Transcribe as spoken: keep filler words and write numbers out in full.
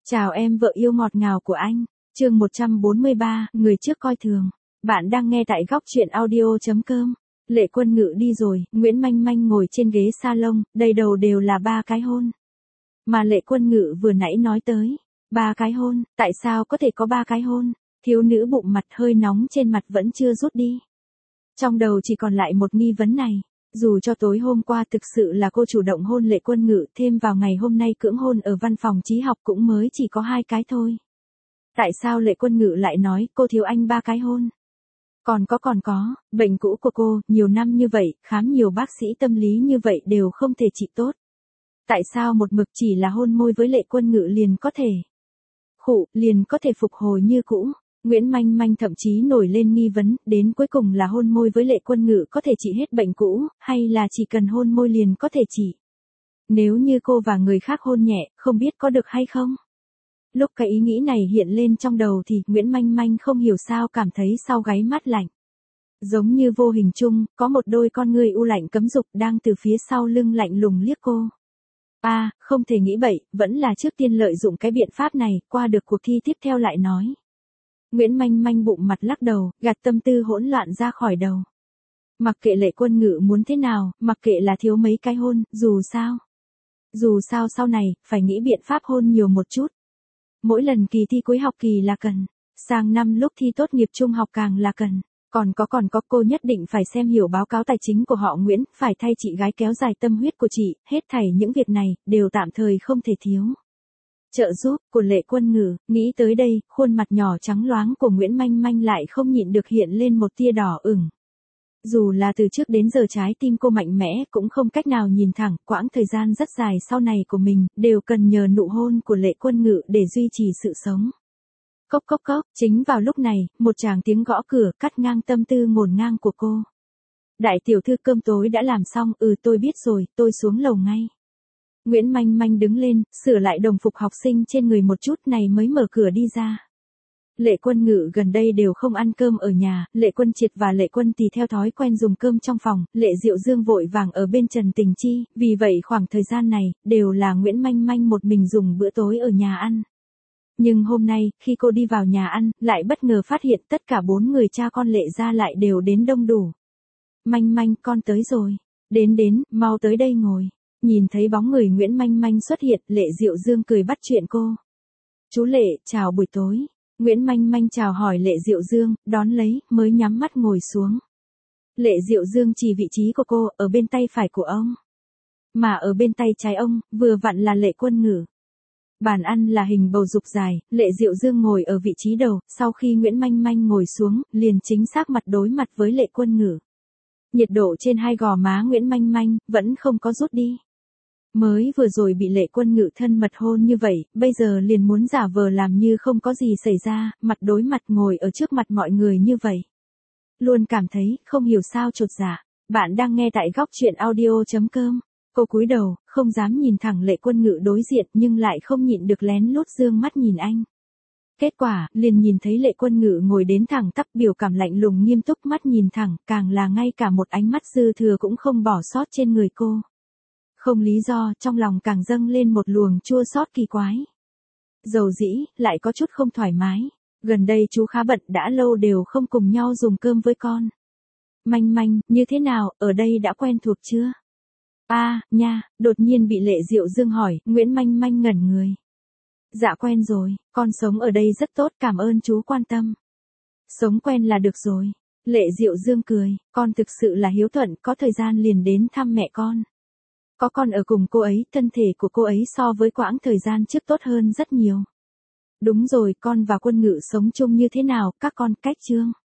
Chào em vợ yêu ngọt ngào của anh. Chương một trăm bốn mươi ba, người trước coi thường. Bạn đang nghe tại góc truyện audio chấm com. Lệ Quân Ngự đi rồi, Nguyễn Manh Manh ngồi trên ghế salon, đầy đầu đều là ba cái hôn. Mà Lệ Quân Ngự vừa nãy nói tới, ba cái hôn, tại sao có thể có ba cái hôn? Thiếu nữ bụng mặt hơi nóng trên mặt vẫn chưa rút đi. Trong đầu chỉ còn lại một nghi vấn này. Dù cho tối hôm qua thực sự là cô chủ động hôn Lệ Quân Ngự, thêm vào ngày hôm nay cưỡng hôn ở văn phòng trí học cũng mới chỉ có hai cái thôi. Tại sao Lệ Quân Ngự lại nói cô thiếu anh ba cái hôn? Còn có còn có, bệnh cũ của cô, nhiều năm như vậy, khám nhiều bác sĩ tâm lý như vậy đều không thể trị tốt. Tại sao một mực chỉ là hôn môi với Lệ Quân Ngự liền có thể? Khụ, liền có thể phục hồi như cũ. Nguyễn Manh Manh thậm chí nổi lên nghi vấn, đến cuối cùng là hôn môi với Lệ Quân Ngự có thể trị hết bệnh cũ, hay là chỉ cần hôn môi liền có thể trị? Nếu như cô và người khác hôn nhẹ, không biết có được hay không? Lúc cái ý nghĩ này hiện lên trong đầu thì Nguyễn Manh Manh không hiểu sao cảm thấy sau gáy mát lạnh. Giống như vô hình chung, có một đôi con ngươi u lạnh cấm dục đang từ phía sau lưng lạnh lùng liếc cô. À, không thể nghĩ bậy, vẫn là trước tiên lợi dụng cái biện pháp này, qua được cuộc thi tiếp theo lại nói. Nguyễn Manh Manh bụng mặt lắc đầu, gạt tâm tư hỗn loạn ra khỏi đầu. Mặc kệ Lệ Quân Ngự muốn thế nào, mặc kệ là thiếu mấy cái hôn, dù sao. Dù sao sau này, phải nghĩ biện pháp hôn nhiều một chút. Mỗi lần kỳ thi cuối học kỳ là cần. Sang năm lúc thi tốt nghiệp trung học càng là cần. Còn có còn có cô nhất định phải xem hiểu báo cáo tài chính của họ Nguyễn, phải thay chị gái kéo dài tâm huyết của chị, hết thảy những việc này, đều tạm thời không thể thiếu. Trợ giúp của Lệ Quân Ngự, nghĩ tới đây, khuôn mặt nhỏ trắng loáng của Nguyễn Manh Manh lại không nhịn được hiện lên một tia đỏ ửng. Dù là từ trước đến giờ trái tim cô mạnh mẽ cũng không cách nào nhìn thẳng, quãng thời gian rất dài sau này của mình, đều cần nhờ nụ hôn của Lệ Quân Ngự để duy trì sự sống. Cốc cốc cốc, chính vào lúc này, một tràng tiếng gõ cửa cắt ngang tâm tư ngổn ngang của cô. Đại tiểu thư cơm tối đã làm xong, ừ tôi biết rồi, tôi xuống lầu ngay. Nguyễn Manh Manh đứng lên, sửa lại đồng phục học sinh trên người một chút này mới mở cửa đi ra. Lệ Quân Ngự gần đây đều không ăn cơm ở nhà, Lệ Quân Triệt và Lệ Quân Tì theo thói quen dùng cơm trong phòng, Lệ Diệu Dương vội vàng ở bên Trần Tình Chi, vì vậy khoảng thời gian này, đều là Nguyễn Manh Manh một mình dùng bữa tối ở nhà ăn. Nhưng hôm nay, khi cô đi vào nhà ăn, lại bất ngờ phát hiện tất cả bốn người cha con Lệ gia lại đều đến đông đủ. Manh Manh, con tới rồi. Đến đến, mau tới đây ngồi. Nhìn thấy bóng người Nguyễn Manh Manh xuất hiện, Lệ Diệu Dương cười bắt chuyện cô. Chú Lệ, chào buổi tối. Nguyễn Manh Manh chào hỏi Lệ Diệu Dương, đón lấy, mới nhắm mắt ngồi xuống. Lệ Diệu Dương chỉ vị trí của cô, ở bên tay phải của ông. Mà ở bên tay trái ông, vừa vặn là Lệ Quân Ngự. Bàn ăn là hình bầu dục dài, Lệ Diệu Dương ngồi ở vị trí đầu, sau khi Nguyễn Manh Manh ngồi xuống, liền chính xác mặt đối mặt với Lệ Quân Ngự. Nhiệt độ trên hai gò má Nguyễn Manh Manh, vẫn không có rút đi. Mới vừa rồi bị Lệ Quân Ngự thân mật hôn như vậy, bây giờ liền muốn giả vờ làm như không có gì xảy ra, mặt đối mặt ngồi ở trước mặt mọi người như vậy. Luôn cảm thấy, không hiểu sao chột dạ. Bạn đang nghe tại góc truyện audio chấm com. Cô cúi đầu, không dám nhìn thẳng Lệ Quân Ngự đối diện nhưng lại không nhịn được lén lút dương mắt nhìn anh. Kết quả, liền nhìn thấy Lệ Quân Ngự ngồi đến thẳng tắp biểu cảm lạnh lùng nghiêm túc mắt nhìn thẳng, càng là ngay cả một ánh mắt dư thừa cũng không bỏ sót trên người cô. Không lý do, trong lòng càng dâng lên một luồng chua xót kỳ quái. Dầu dĩ, lại có chút không thoải mái. Gần đây chú khá bận, đã lâu đều không cùng nhau dùng cơm với con. Manh Manh, như thế nào, ở đây đã quen thuộc chưa? À, nha, đột nhiên bị Lệ Diệu Dương hỏi, Nguyễn Manh Manh ngẩn người. Dạ quen rồi, con sống ở đây rất tốt, cảm ơn chú quan tâm. Sống quen là được rồi. Lệ Diệu Dương cười, con thực sự là hiếu thuận, có thời gian liền đến thăm mẹ con. Có con ở cùng cô ấy, thân thể của cô ấy so với quãng thời gian trước tốt hơn rất nhiều. Đúng rồi, con và Quân Ngự sống chung như thế nào, các con cách chương.